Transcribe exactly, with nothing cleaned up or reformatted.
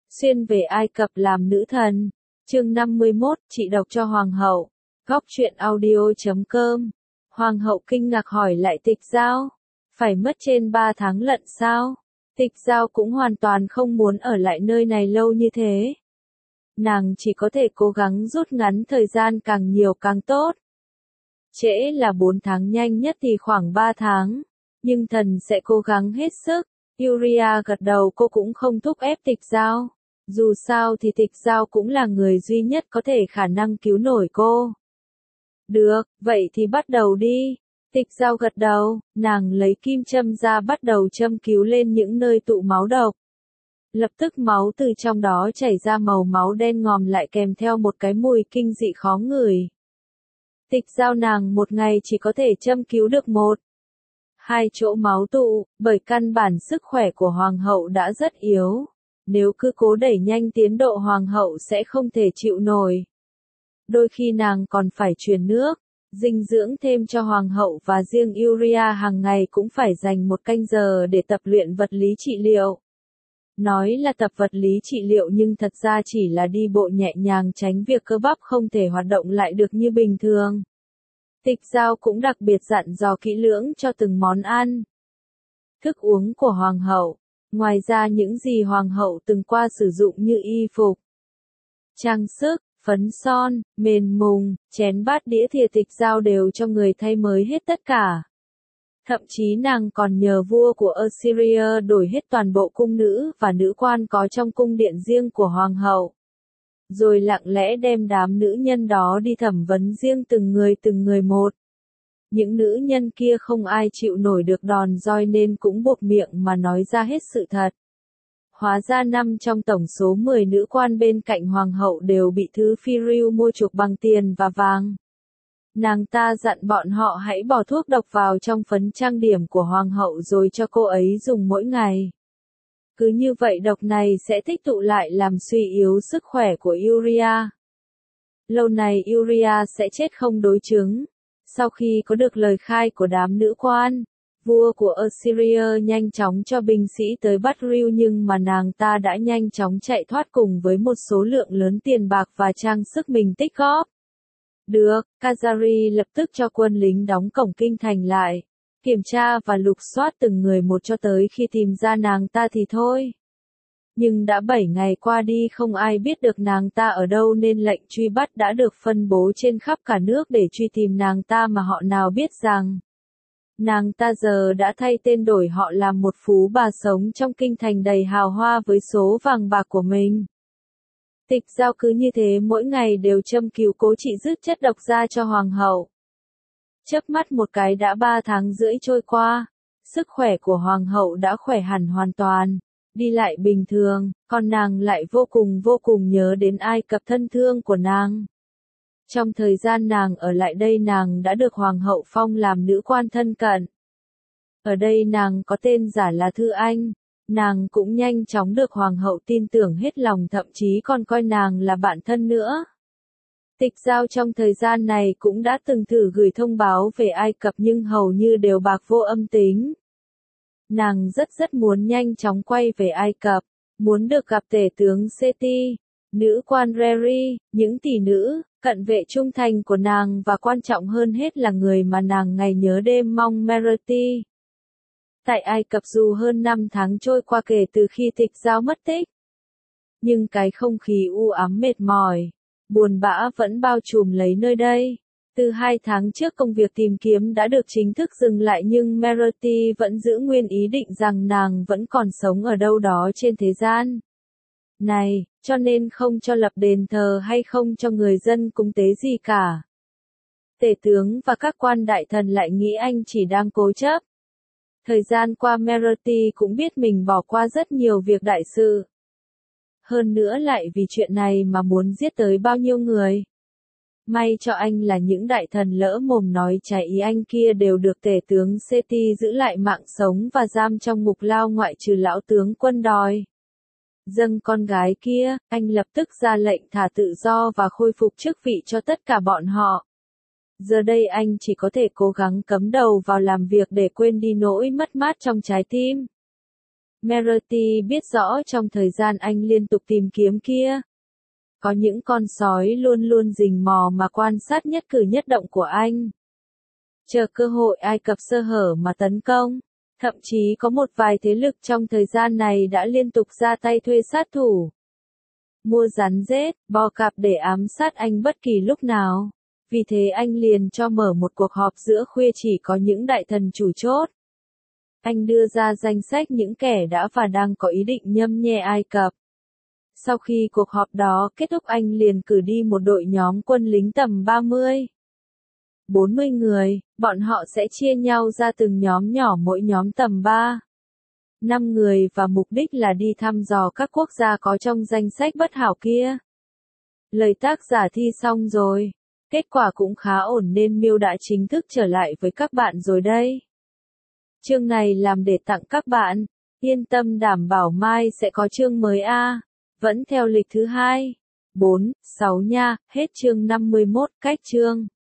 xuyên về Ai Cập làm nữ thần. Chương năm mươi mốt, chị đọc cho hoàng hậu. Góc truyện audio chấm com. Hoàng hậu kinh ngạc hỏi lại Tịch Giao, phải mất trên ba tháng lận sao? Tịch Giao cũng hoàn toàn không muốn ở lại nơi này lâu như thế. Nàng chỉ có thể cố gắng rút ngắn thời gian càng nhiều càng tốt. Trễ là bốn tháng, nhanh nhất thì khoảng ba tháng. Nhưng thần sẽ cố gắng hết sức. Uriah gật đầu, cô cũng không thúc ép Tịch Giao. Dù sao thì Tịch Giao cũng là người duy nhất có thể khả năng cứu nổi cô. Được, vậy thì bắt đầu đi. Tịch Giao gật đầu, nàng lấy kim châm ra bắt đầu châm cứu lên những nơi tụ máu độc. Lập tức máu từ trong đó chảy ra màu máu đen ngòm lại kèm theo một cái mùi kinh dị khó ngửi. Tịch Giao nàng một ngày chỉ có thể châm cứu được một, hai chỗ máu tụ, bởi căn bản sức khỏe của hoàng hậu đã rất yếu. Nếu cứ cố đẩy nhanh tiến độ hoàng hậu sẽ không thể chịu nổi. Đôi khi nàng còn phải truyền nước, dinh dưỡng thêm cho hoàng hậu và riêng Uriah hàng ngày cũng phải dành một canh giờ để tập luyện vật lý trị liệu. Nói là tập vật lý trị liệu nhưng thật ra chỉ là đi bộ nhẹ nhàng tránh việc cơ bắp không thể hoạt động lại được như bình thường. Tịch Giao cũng đặc biệt dặn dò kỹ lưỡng cho từng món ăn, thức uống của hoàng hậu. Ngoài ra những gì hoàng hậu từng qua sử dụng như y phục, trang sức, phấn son, mền mùng, chén bát đĩa thìa Tịch Giao đều cho người thay mới hết tất cả. Thậm chí nàng còn nhờ vua của Assyria đổi hết toàn bộ cung nữ và nữ quan có trong cung điện riêng của hoàng hậu. Rồi lặng lẽ đem đám nữ nhân đó đi thẩm vấn riêng từng người từng người một. Những nữ nhân kia không ai chịu nổi được đòn roi nên cũng buộc miệng mà nói ra hết sự thật. Hóa ra năm trong tổng số mười nữ quan bên cạnh hoàng hậu đều bị thứ Phiriu mua chuộc bằng tiền và vàng. Nàng ta dặn bọn họ hãy bỏ thuốc độc vào trong phấn trang điểm của hoàng hậu rồi cho cô ấy dùng mỗi ngày. Cứ như vậy độc này sẽ tích tụ lại làm suy yếu sức khỏe của Uriah. Lâu này Uriah sẽ chết không đối chứng. Sau khi có được lời khai của đám nữ quan, vua của Assyria nhanh chóng cho binh sĩ tới bắt Riu nhưng mà nàng ta đã nhanh chóng chạy thoát cùng với một số lượng lớn tiền bạc và trang sức mình tích góp. Được, Kazari lập tức cho quân lính đóng cổng kinh thành lại, kiểm tra và lục soát từng người một cho tới khi tìm ra nàng ta thì thôi. Nhưng đã bảy ngày qua đi không ai biết được nàng ta ở đâu nên lệnh truy bắt đã được phân bố trên khắp cả nước để truy tìm nàng ta mà họ nào biết rằng nàng ta giờ đã thay tên đổi họ làm một phú bà sống trong kinh thành đầy hào hoa với số vàng bạc của mình. Tịch Giao cứ như thế mỗi ngày đều châm cứu cố trị dứt chất độc ra cho hoàng hậu. Chớp mắt một cái đã ba tháng rưỡi trôi qua, sức khỏe của hoàng hậu đã khỏe hẳn hoàn toàn, đi lại bình thường, còn nàng lại vô cùng vô cùng nhớ đến Ai Cập thân thương của nàng. Trong thời gian nàng ở lại đây nàng đã được hoàng hậu phong làm nữ quan thân cận. Ở đây nàng có tên giả là Thư Anh, nàng cũng nhanh chóng được hoàng hậu tin tưởng hết lòng thậm chí còn coi nàng là bạn thân nữa. Tịch Giao trong thời gian này cũng đã từng thử gửi thông báo về Ai Cập nhưng hầu như đều bạc vô âm tính. Nàng rất rất muốn nhanh chóng quay về Ai Cập, muốn được gặp tể tướng Seti, nữ quan Reri, những tỷ nữ, cận vệ trung thành của nàng và quan trọng hơn hết là người mà nàng ngày nhớ đêm mong Merati. Tại Ai Cập dù hơn năm tháng trôi qua kể từ khi Tịch Giao mất tích, nhưng cái không khí u ám mệt mỏi, buồn bã vẫn bao trùm lấy nơi đây. Từ hai tháng trước công việc tìm kiếm đã được chính thức dừng lại nhưng Merati vẫn giữ nguyên ý định rằng nàng vẫn còn sống ở đâu đó trên thế gian này, cho nên không cho lập đền thờ hay không cho người dân cúng tế gì cả. Tể tướng và các quan đại thần lại nghĩ anh chỉ đang cố chấp. Thời gian qua Merati cũng biết mình bỏ qua rất nhiều việc đại sự. Hơn nữa lại vì chuyện này mà muốn giết tới bao nhiêu người. May cho anh là những đại thần lỡ mồm nói trái ý anh kia đều được tể tướng Seti giữ lại mạng sống và giam trong ngục lao ngoại trừ lão tướng quân đòi dâng con gái kia, anh lập tức ra lệnh thả tự do và khôi phục chức vị cho tất cả bọn họ. Giờ đây anh chỉ có thể cố gắng cắm đầu vào làm việc để quên đi nỗi mất mát trong trái tim. Merity biết rõ trong thời gian anh liên tục tìm kiếm kia, có những con sói luôn luôn rình mò mà quan sát nhất cử nhất động của anh. Chờ cơ hội Ai Cập sơ hở mà tấn công. Thậm chí có một vài thế lực trong thời gian này đã liên tục ra tay thuê sát thủ, mua rắn rết, bò cạp để ám sát anh bất kỳ lúc nào. Vì thế anh liền cho mở một cuộc họp giữa khuya chỉ có những đại thần chủ chốt. Anh đưa ra danh sách những kẻ đã và đang có ý định nhâm nhe Ai Cập. Sau khi cuộc họp đó kết thúc anh liền cử đi một đội nhóm quân lính tầm ba mươi, bốn mươi người, bọn họ sẽ chia nhau ra từng nhóm nhỏ mỗi nhóm tầm ba, năm người và mục đích là đi thăm dò các quốc gia có trong danh sách bất hảo kia. Lời tác giả thi xong rồi. Kết quả cũng khá ổn nên Miêu đã chính thức trở lại với các bạn rồi đây. Chương này làm để tặng các bạn. Yên tâm đảm bảo mai sẽ có chương mới a. Vẫn theo lịch thứ hai, bốn, sáu nha, hết chương năm mươi mốt, cách chương.